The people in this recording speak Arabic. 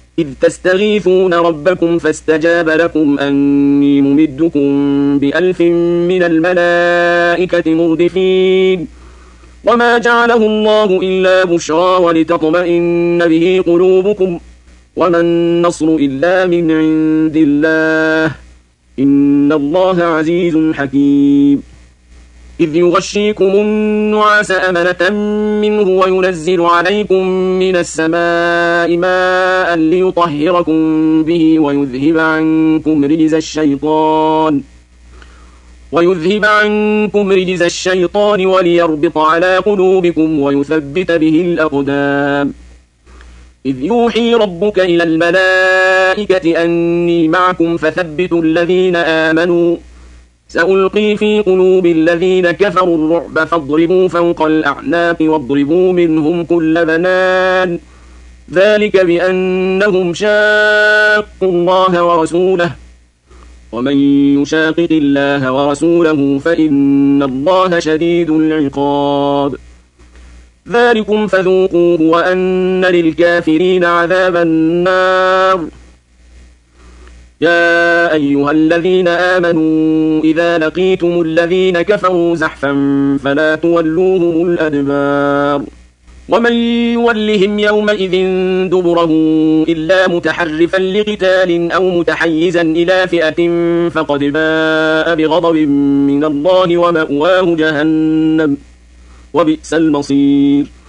إذ تستغيثون ربكم فاستجاب لكم أني ممدكم ب1000 من الملائكة مردفين وما جعله الله إلا بشرى ولتطمئن به قلوبكم وما النصر إلا من عند الله إن الله عزيز حكيم إذ يغشيكم النعاس أمنة منه وينزل عليكم من السماء ماء ليطهركم به ويذهب عنكم رجز الشيطان وليربط على قلوبكم ويثبت به الأقدام إذ يوحي ربك إلى الملائكة أني معكم فثبتوا الذين آمنوا سألقي في قلوب الذين كفروا الرعب فاضربوا فوق الأعناق واضربوا منهم كل بنان ذلك بأنهم شاقوا الله ورسوله ومن يشاقق الله ورسوله فإن الله شديد العقاب ذلكم فذوقوه وأن للكافرين عذاب النار يا أيها الذين آمنوا إذا لقيتم الذين كفروا زحفا فلا تولوهم الأدبار ومن يولهم يومئذ دبره إلا متحرفا لقتال أو متحيزا إلى فئة فقد باء بغضب من الله ومأواه جهنم وبئس المصير